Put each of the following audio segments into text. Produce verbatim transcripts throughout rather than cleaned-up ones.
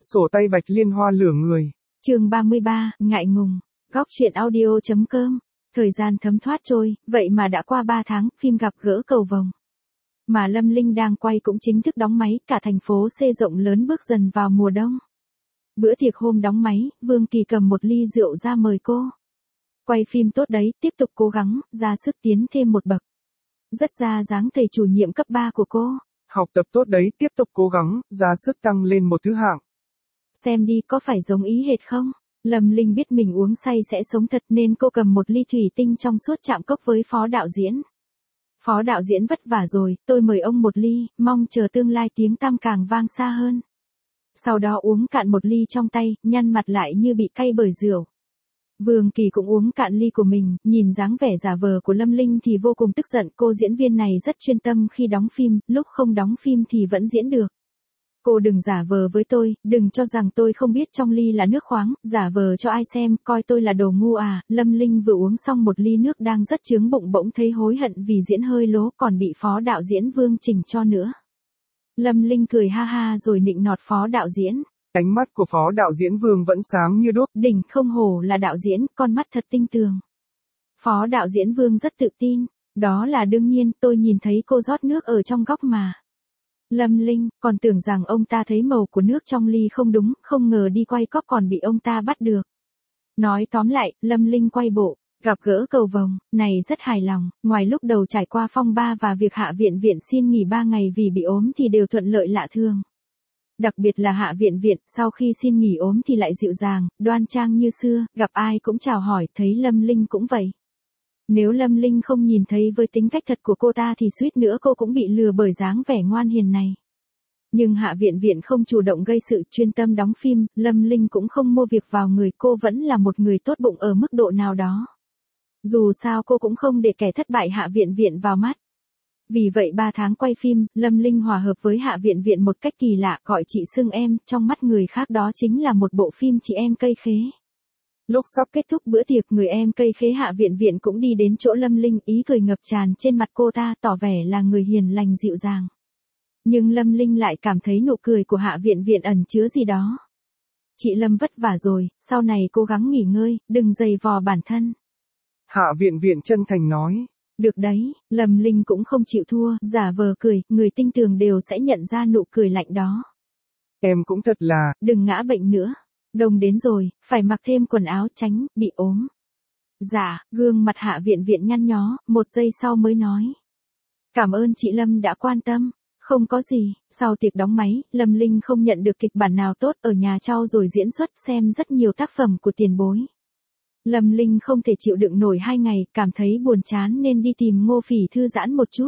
Sổ tay bạch liên hoa lửa người. Chương ba mươi ba, ngại ngùng. Góc truyện audio.com. Thời gian thấm thoát trôi, vậy mà đã qua ba tháng, phim Gặp gỡ cầu vồng. Mà Lâm Linh đang quay cũng chính thức đóng máy, cả thành phố C rộng lớn bước dần vào mùa đông. Bữa tiệc hôm đóng máy, Vương Kỳ cầm một ly rượu ra mời cô. Quay phim tốt đấy, tiếp tục cố gắng, ra sức tiến thêm một bậc. Rất ra dáng thầy chủ nhiệm cấp ba của cô. Học tập tốt đấy, tiếp tục cố gắng, ra sức tăng lên một thứ hạng. Xem đi có phải giống ý hệt không? Lâm Linh biết mình uống say sẽ sống thật nên cô cầm một ly thủy tinh trong suốt chạm cốc với phó đạo diễn. Phó đạo diễn vất vả rồi, tôi mời ông một ly, mong chờ tương lai tiếng tăm càng vang xa hơn. Sau đó uống cạn một ly trong tay, nhăn mặt lại như bị cay bởi rượu. Vương Kỳ cũng uống cạn ly của mình, nhìn dáng vẻ giả vờ của Lâm Linh thì vô cùng tức giận. Cô diễn viên này rất chuyên tâm khi đóng phim, lúc không đóng phim thì vẫn diễn được. Cô đừng giả vờ với tôi, đừng cho rằng tôi không biết trong ly là nước khoáng, giả vờ cho ai xem, coi tôi là đồ ngu à. Lâm Linh vừa uống xong một ly nước đang rất chướng bụng bỗng thấy hối hận vì diễn hơi lố còn bị phó đạo diễn Vương chỉnh cho nữa. Lâm Linh cười ha ha rồi nịnh nọt phó đạo diễn. Ánh mắt của phó đạo diễn Vương vẫn sáng như đuốc. Đỉnh không hổ là đạo diễn, con mắt thật tinh tường. Phó đạo diễn Vương rất tự tin. Đó là đương nhiên, tôi nhìn thấy cô rót nước ở trong góc mà. Lâm Linh, còn tưởng rằng ông ta thấy màu của nước trong ly không đúng, không ngờ đi quay cóp còn bị ông ta bắt được. Nói tóm lại, Lâm Linh quay bộ, gặp gỡ cầu vồng, này rất hài lòng, ngoài lúc đầu trải qua phong ba và việc Hạ Viện Viện xin nghỉ ba ngày vì bị ốm thì đều thuận lợi lạ thường. Đặc biệt là Hạ Viện Viện, sau khi xin nghỉ ốm thì lại dịu dàng, đoan trang như xưa, gặp ai cũng chào hỏi, thấy Lâm Linh cũng vậy. Nếu Lâm Linh không nhìn thấy với tính cách thật của cô ta thì suýt nữa cô cũng bị lừa bởi dáng vẻ ngoan hiền này. Nhưng Hạ Viện Viện không chủ động gây sự, chuyên tâm đóng phim, Lâm Linh cũng không mô việc vào người, cô vẫn là một người tốt bụng ở mức độ nào đó. Dù sao cô cũng không để kẻ thất bại Hạ Viện Viện vào mắt. Vì vậy ba tháng quay phim, Lâm Linh hòa hợp với Hạ Viện Viện một cách kỳ lạ, gọi chị xưng em, trong mắt người khác đó chính là một bộ phim chị em cây khế. Lúc sắp kết thúc bữa tiệc, người em cây khế Hạ Viện Viện cũng đi đến chỗ Lâm Linh, ý cười ngập tràn trên mặt cô ta, tỏ vẻ là người hiền lành dịu dàng. Nhưng Lâm Linh lại cảm thấy nụ cười của Hạ Viện Viện ẩn chứa gì đó. Chị Lâm vất vả rồi, sau này cố gắng nghỉ ngơi, đừng dày vò bản thân. Hạ Viện Viện chân thành nói. Được đấy, Lâm Linh cũng không chịu thua, giả vờ cười, người tinh tường đều sẽ nhận ra nụ cười lạnh đó. Em cũng thật là. Đừng ngã bệnh nữa. Đông đến rồi, phải mặc thêm quần áo tránh, bị ốm. Dạ, gương mặt Hạ Viện Viện nhăn nhó, một giây sau mới nói. Cảm ơn chị Lâm đã quan tâm. Không có gì, sau tiệc đóng máy, Lâm Linh không nhận được kịch bản nào tốt, ở nhà trau rồi diễn xuất xem rất nhiều tác phẩm của tiền bối. Lâm Linh không thể chịu đựng nổi hai ngày, cảm thấy buồn chán nên đi tìm Ngô Phỉ thư giãn một chút.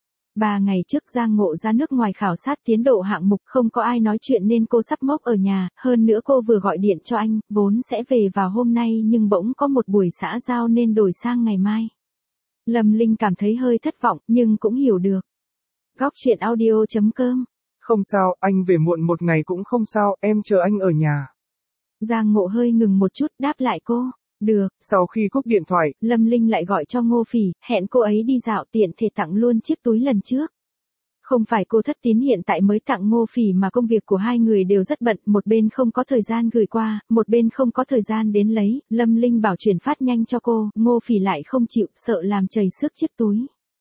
Ba ngày trước Giang Ngộ ra nước ngoài khảo sát tiến độ hạng mục, không có ai nói chuyện nên cô sắp mốc ở nhà, hơn nữa cô vừa gọi điện cho anh, vốn sẽ về vào hôm nay nhưng bỗng có một buổi xã giao nên đổi sang ngày mai. Lâm Linh cảm thấy hơi thất vọng, nhưng cũng hiểu được. Góc truyện audio.com. Không sao, anh về muộn một ngày cũng không sao, em chờ anh ở nhà. Giang Ngộ hơi ngừng một chút, đáp lại cô. Được. Sau khi cúp điện thoại, Lâm Linh lại gọi cho Ngô Phỉ, hẹn cô ấy đi dạo, tiện thể tặng luôn chiếc túi lần trước. Không phải cô thất tín hiện tại mới tặng Ngô Phỉ mà công việc của hai người đều rất bận, một bên không có thời gian gửi qua, một bên không có thời gian đến lấy, Lâm Linh bảo chuyển phát nhanh cho cô, Ngô Phỉ lại không chịu, sợ làm chảy xước chiếc túi.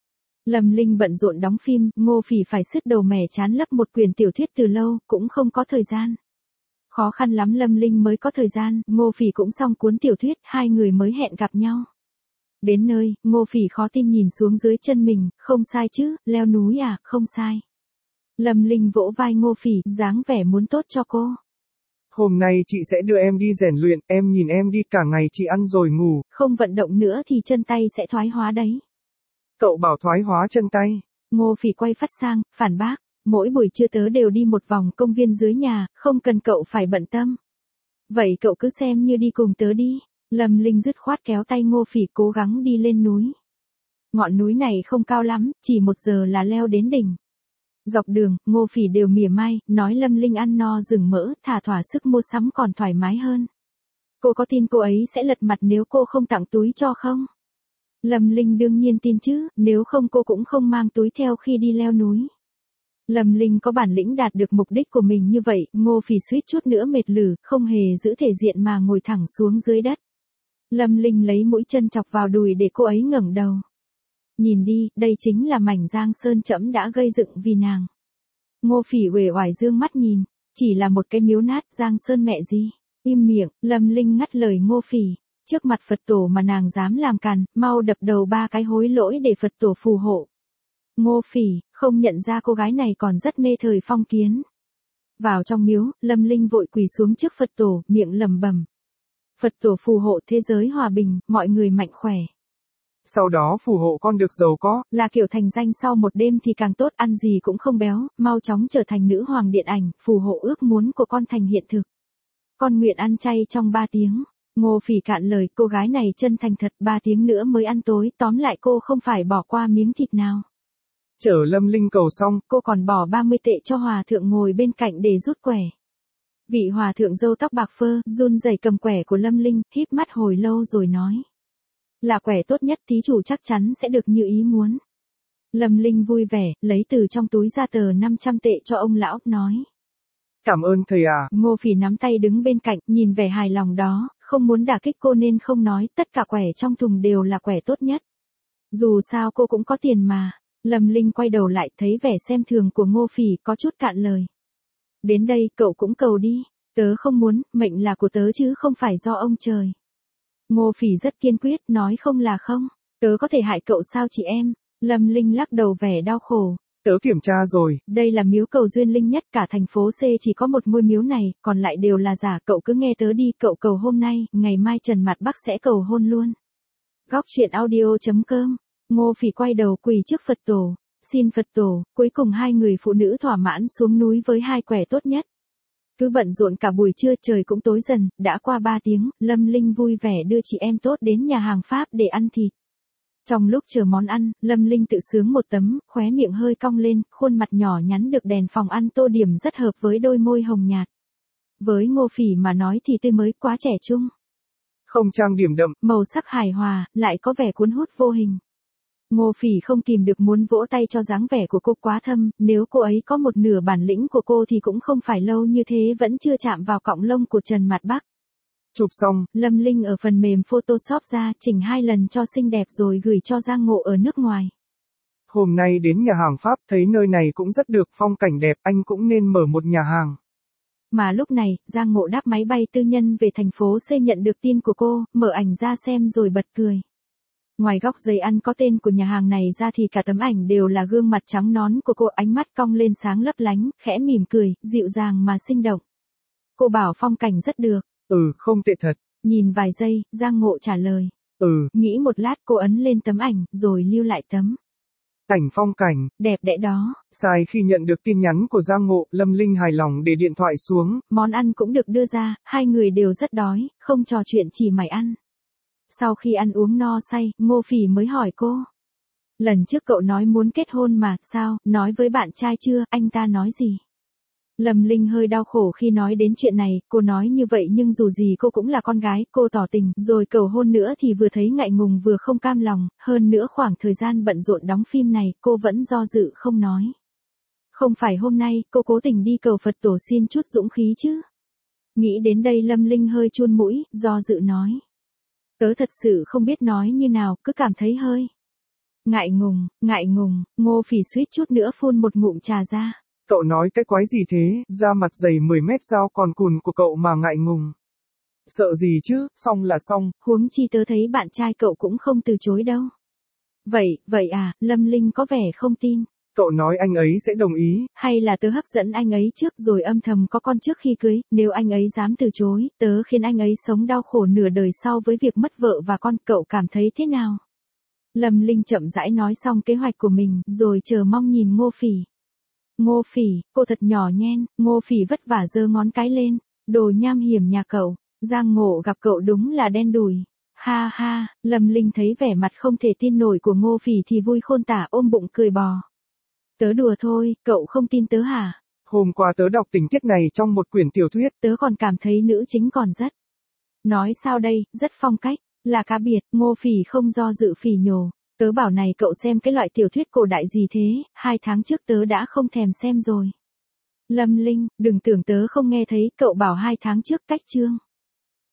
Lâm Linh bận rộn đóng phim, Ngô Phỉ phải sứt đầu mẻ chán lấp một quyển tiểu thuyết từ lâu, cũng không có thời gian. Khó khăn lắm Lâm Linh mới có thời gian, Ngô Phỉ cũng xong cuốn tiểu thuyết, hai người mới hẹn gặp nhau. Đến nơi, Ngô Phỉ khó tin nhìn xuống dưới chân mình, không sai chứ, leo núi à, không sai. Lâm Linh vỗ vai Ngô Phỉ, dáng vẻ muốn tốt cho cô. Hôm nay chị sẽ đưa em đi rèn luyện, em nhìn em đi cả ngày chị ăn rồi ngủ. Không vận động nữa thì chân tay sẽ thoái hóa đấy. Cậu bảo thoái hóa chân tay. Ngô Phỉ quay phát sang, phản bác. Mỗi buổi trưa tớ đều đi một vòng công viên dưới nhà, không cần cậu phải bận tâm. Vậy cậu cứ xem như đi cùng tớ đi. Lâm Linh dứt khoát kéo tay Ngô Phỉ cố gắng đi lên núi. Ngọn núi này không cao lắm, chỉ một giờ là leo đến đỉnh. Dọc đường, Ngô Phỉ đều mỉa mai, nói Lâm Linh ăn no rừng mỡ, thả thỏa sức mua sắm còn thoải mái hơn. Cô có tin cô ấy sẽ lật mặt nếu cô không tặng túi cho không? Lâm Linh đương nhiên tin chứ, nếu không cô cũng không mang túi theo khi đi leo núi. Lâm Linh có bản lĩnh đạt được mục đích của mình như vậy, Ngô Phỉ suýt chút nữa mệt lử, không hề giữ thể diện mà ngồi thẳng xuống dưới đất. Lâm Linh lấy mũi chân chọc vào đùi để cô ấy ngẩng đầu. Nhìn đi, đây chính là mảnh Giang Sơn trẫm đã gây dựng vì nàng. Ngô Phỉ uể oải dương mắt nhìn, chỉ là một cái miếu nát, Giang Sơn mẹ gì. Im miệng, Lâm Linh ngắt lời Ngô Phỉ. Trước mặt Phật tổ mà nàng dám làm càn, mau đập đầu ba cái hối lỗi để Phật tổ phù hộ. Ngô Phỉ, không nhận ra cô gái này còn rất mê thời phong kiến. Vào trong miếu, Lâm Linh vội quỳ xuống trước Phật tổ, miệng lẩm bẩm. Phật tổ phù hộ thế giới hòa bình, mọi người mạnh khỏe. Sau đó phù hộ con được giàu có. Là kiểu thành danh sau một đêm thì càng tốt, ăn gì cũng không béo, mau chóng trở thành nữ hoàng điện ảnh, phù hộ ước muốn của con thành hiện thực. Con nguyện ăn chay trong ba tiếng. Ngô Phỉ cạn lời, cô gái này chân thành thật, ba tiếng nữa mới ăn tối, tóm lại cô không phải bỏ qua miếng thịt nào. Chở Lâm Linh cầu xong, cô còn bỏ ba mươi tệ cho hòa thượng ngồi bên cạnh để rút quẻ. Vị hòa thượng râu tóc bạc phơ, run rẩy cầm quẻ của Lâm Linh, híp mắt hồi lâu rồi nói. Là quẻ tốt nhất, thí chủ chắc chắn sẽ được như ý muốn. Lâm Linh vui vẻ, lấy từ trong túi ra tờ năm trăm tệ cho ông lão, nói. Cảm ơn thầy à. Ngô Phỉ nắm tay đứng bên cạnh, nhìn vẻ hài lòng đó, không muốn đả kích cô nên không nói, tất cả quẻ trong thùng đều là quẻ tốt nhất. Dù sao cô cũng có tiền mà. Lâm Linh quay đầu lại, thấy vẻ xem thường của Ngô Phỉ, có chút cạn lời. Đến đây, cậu cũng cầu đi. Tớ không muốn, mệnh là của tớ chứ không phải do ông trời. Ngô Phỉ rất kiên quyết, nói không là không. Tớ có thể hại cậu sao chị em? Lâm Linh lắc đầu vẻ đau khổ. Tớ kiểm tra rồi. Đây là miếu cầu duyên linh nhất cả thành phố C, chỉ có một ngôi miếu này, còn lại đều là giả, cậu cứ nghe tớ đi, cậu cầu hôm nay, ngày mai Trần Mạt Bắc sẽ cầu hôn luôn. Góc truyện audio chấm com. Ngô Phỉ quay đầu quỳ trước Phật tổ, xin Phật tổ, cuối cùng hai người phụ nữ thỏa mãn xuống núi với hai quẻ tốt nhất. Cứ bận rộn cả buổi trưa, trời cũng tối dần, đã qua ba tiếng, Lâm Linh vui vẻ đưa chị em tốt đến nhà hàng Pháp để ăn thịt. Trong lúc chờ món ăn, Lâm Linh tự sướng một tấm, khóe miệng hơi cong lên, khuôn mặt nhỏ nhắn được đèn phòng ăn tô điểm rất hợp với đôi môi hồng nhạt. Với Ngô Phỉ mà nói thì tươi mới, quá trẻ trung. Không trang điểm đậm, màu sắc hài hòa, lại có vẻ cuốn hút vô hình. Ngô Phỉ không kìm được muốn vỗ tay cho dáng vẻ của cô quá thâm, nếu cô ấy có một nửa bản lĩnh của cô thì cũng không phải lâu như thế vẫn chưa chạm vào cọng lông của Trần Mạt Bắc. Chụp xong, Lâm Linh ở phần mềm Photoshop ra, chỉnh hai lần cho xinh đẹp rồi gửi cho Giang Ngộ ở nước ngoài. Hôm nay đến nhà hàng Pháp, thấy nơi này cũng rất được, phong cảnh đẹp, anh cũng nên mở một nhà hàng. Mà lúc này, Giang Ngộ đáp máy bay tư nhân về thành phố C nhận được tin của cô, mở ảnh ra xem rồi bật cười. Ngoài góc giấy ăn có tên của nhà hàng này ra thì cả tấm ảnh đều là gương mặt trắng nõn của cô, ánh mắt cong lên sáng lấp lánh, khẽ mỉm cười, dịu dàng mà sinh động. Cô bảo phong cảnh rất được. Ừ, không tệ thật. Nhìn vài giây, Giang Ngộ trả lời. Ừ. Nghĩ một lát cô ấn lên tấm ảnh, rồi lưu lại tấm Cảnh phong cảnh. đẹp đẽ đó. Sai khi nhận được tin nhắn của Giang Ngộ, Lâm Linh hài lòng để điện thoại xuống. Món ăn cũng được đưa ra, hai người đều rất đói, không trò chuyện chỉ mải ăn. Sau khi ăn uống no say, Ngô Phỉ mới hỏi cô. Lần trước cậu nói muốn kết hôn mà, sao, nói với bạn trai chưa, anh ta nói gì? Lâm Linh hơi đau khổ khi nói đến chuyện này, cô nói như vậy nhưng dù gì cô cũng là con gái, cô tỏ tình, rồi cầu hôn nữa thì vừa thấy ngại ngùng vừa không cam lòng, hơn nữa khoảng thời gian bận rộn đóng phim này, cô vẫn do dự không nói. Không phải hôm nay, cô cố tình đi cầu Phật tổ xin chút dũng khí chứ. Nghĩ đến đây Lâm Linh hơi chun mũi, do dự nói. Tớ thật sự không biết nói như nào, cứ cảm thấy hơi ngại ngùng, ngại ngùng. Ngô Phỉ suýt chút nữa phun một ngụm trà ra. Cậu nói cái quái gì thế, da mặt dày mười mét dao còn cùn của cậu mà ngại ngùng. Sợ gì chứ, xong là xong. Huống chi tớ thấy bạn trai cậu cũng không từ chối đâu. Vậy, vậy à, Lâm Linh có vẻ không tin. Cậu nói anh ấy sẽ đồng ý. Hay là tớ hấp dẫn anh ấy trước rồi âm thầm có con trước khi cưới, nếu anh ấy dám từ chối, tớ khiến anh ấy sống đau khổ nửa đời sau với việc mất vợ và con, cậu cảm thấy thế nào? Lâm Linh chậm rãi nói xong kế hoạch của mình, rồi chờ mong nhìn Ngô Phỉ. Ngô Phỉ, cô thật nhỏ nhen, Ngô Phỉ vất vả giơ ngón cái lên, đồ nham hiểm nhà cậu, Giang Ngộ gặp cậu đúng là đen đủi. Ha ha, Lâm Linh thấy vẻ mặt không thể tin nổi của Ngô Phỉ thì vui khôn tả, ôm bụng cười bò. Tớ đùa thôi, cậu không tin tớ hả? Hôm qua tớ đọc tình tiết này trong một quyển tiểu thuyết. Tớ còn cảm thấy nữ chính còn rất. Nói sao đây, rất phong cách, là cá biệt, Ngô Phỉ không do dự phỉ nhổ. Tớ bảo này cậu xem cái loại tiểu thuyết cổ đại gì thế, hai tháng trước tớ đã không thèm xem rồi. Lâm Linh, đừng tưởng tớ không nghe thấy, cậu bảo hai tháng trước cách chương.